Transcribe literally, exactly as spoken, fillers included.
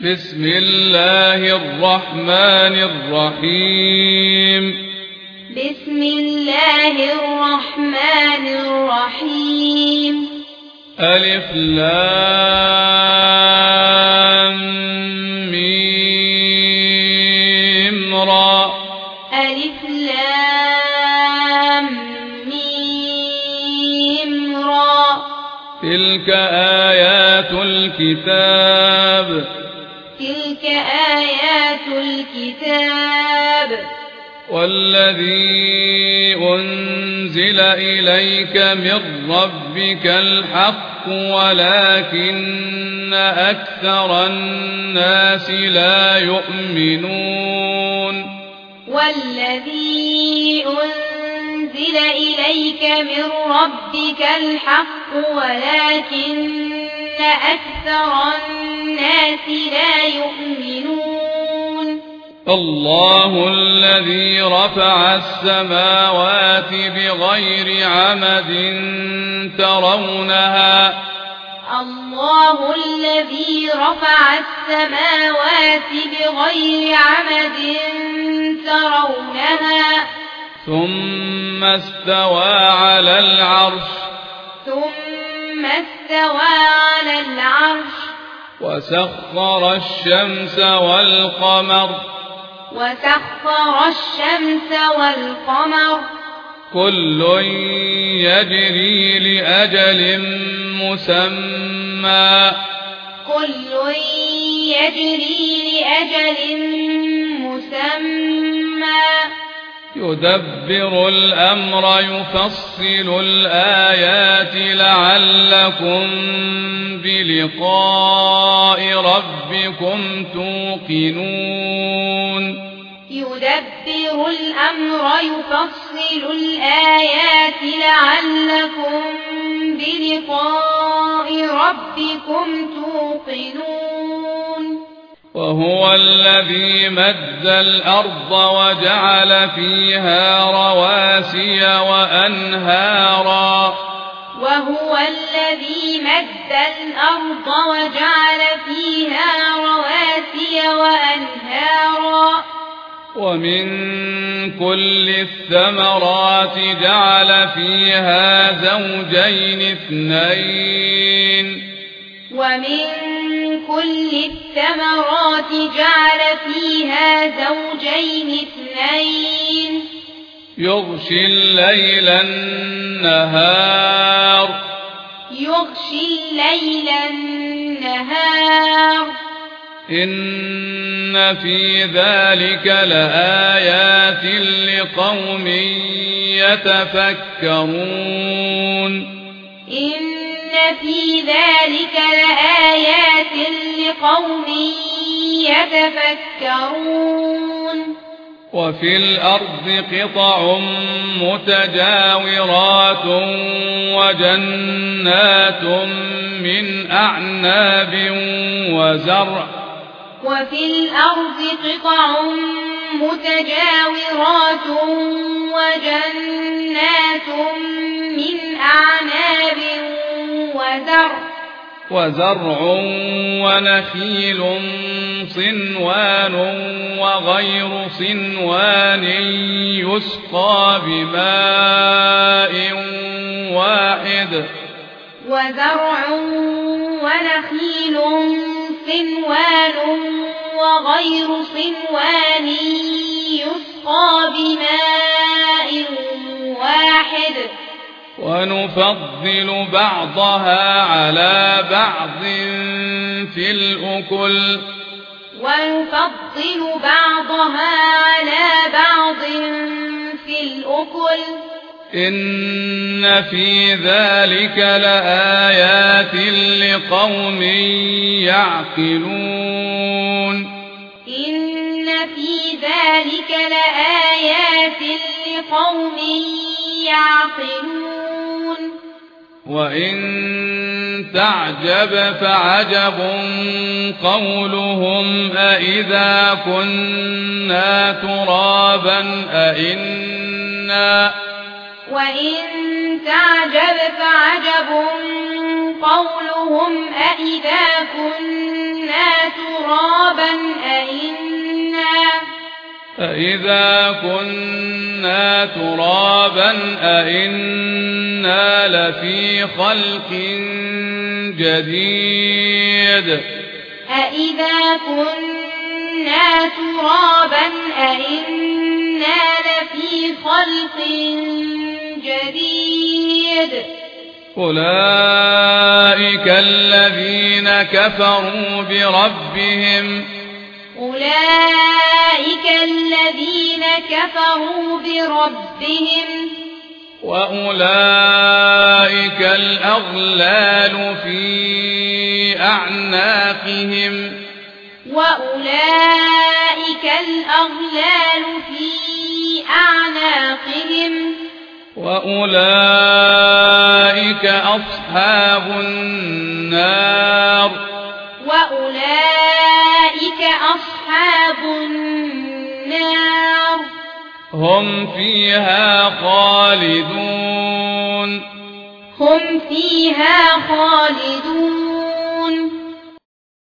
بسم الله الرحمن الرحيم بسم الله الرحمن الرحيم ألف لام ميم را ألف لام ميم را تلك آيات الكتاب تلك آيات الكتاب والذي أنزل إليك من ربك الحق ولكن أكثر الناس لا يؤمنون والذي أنزل إليك من ربك الحق ولكن أكثر الناس لا يؤمنون الله الذي رفع السماوات بغير عمد ترونها الله الذي رفع السماوات بغير عمد ترونها ثم استوى على العرش ثم استوى على العرش وسخر الشمس والقمر وسخر الشمس والقمر كل يجري لأجل مسمى كل يجري لأجل مسمى يدبر الأمر يفصل الآيات لعلكم بلقاء ربكم توقنون يدبر الأمر يفصل الآيات لعلكم بلقاء ربكم توقنون وهو الذي مد الأرض وجعل فيها رواسي وأنهارا وهو الذي مد الأرض وجعل فيها رواسي وأنهارا ومن كل الثمرات جعل فيها زوجين اثنين ومن كل الثمرات جعل فيها زوجين اثنين يغشي الليل النهار يغشي الليل النهار إن في ذلك لآيات لقوم يتفكرون إن في ذلك لآيات لقوم يتفكرون وفي الأرض قطع متجاورات وجنات من أعناب وزرع وفي الأرض قطع متجاورات وجنات من أعناب وزرع وزرع ونخيل صنوان وغير صنوان يسقى بماء واحد وزرع ونخيل صنوان وغير صنوان يسقى بماء واحد ونفضل بعضها على بعض في الأكل ونفضل بعضها على بعض في الأكل إن في ذلك لآيات لقوم يعقلون إن في ذلك لآيات لقوم يعقلون وإن تعجب فعجب قولهم أإذا كنا ترابا أإنا وإن تعجب فعجب قولهم أإذا كنا ترابا ترابا أئنا أإذا كنا ترابا أئنا لفي خلق جديد أإذا كنا ترابا أئنا لفي خلق جديد أولئك الذين كفروا بربهم أولئك الذين كفروا بربهم وأولئك الأغلال في أعناقهم وأولئك الأغلال في أعناقهم وأولئك أصحاب النار وأولئك أصحاب النار هم فيها خالدون هم فيها خالدون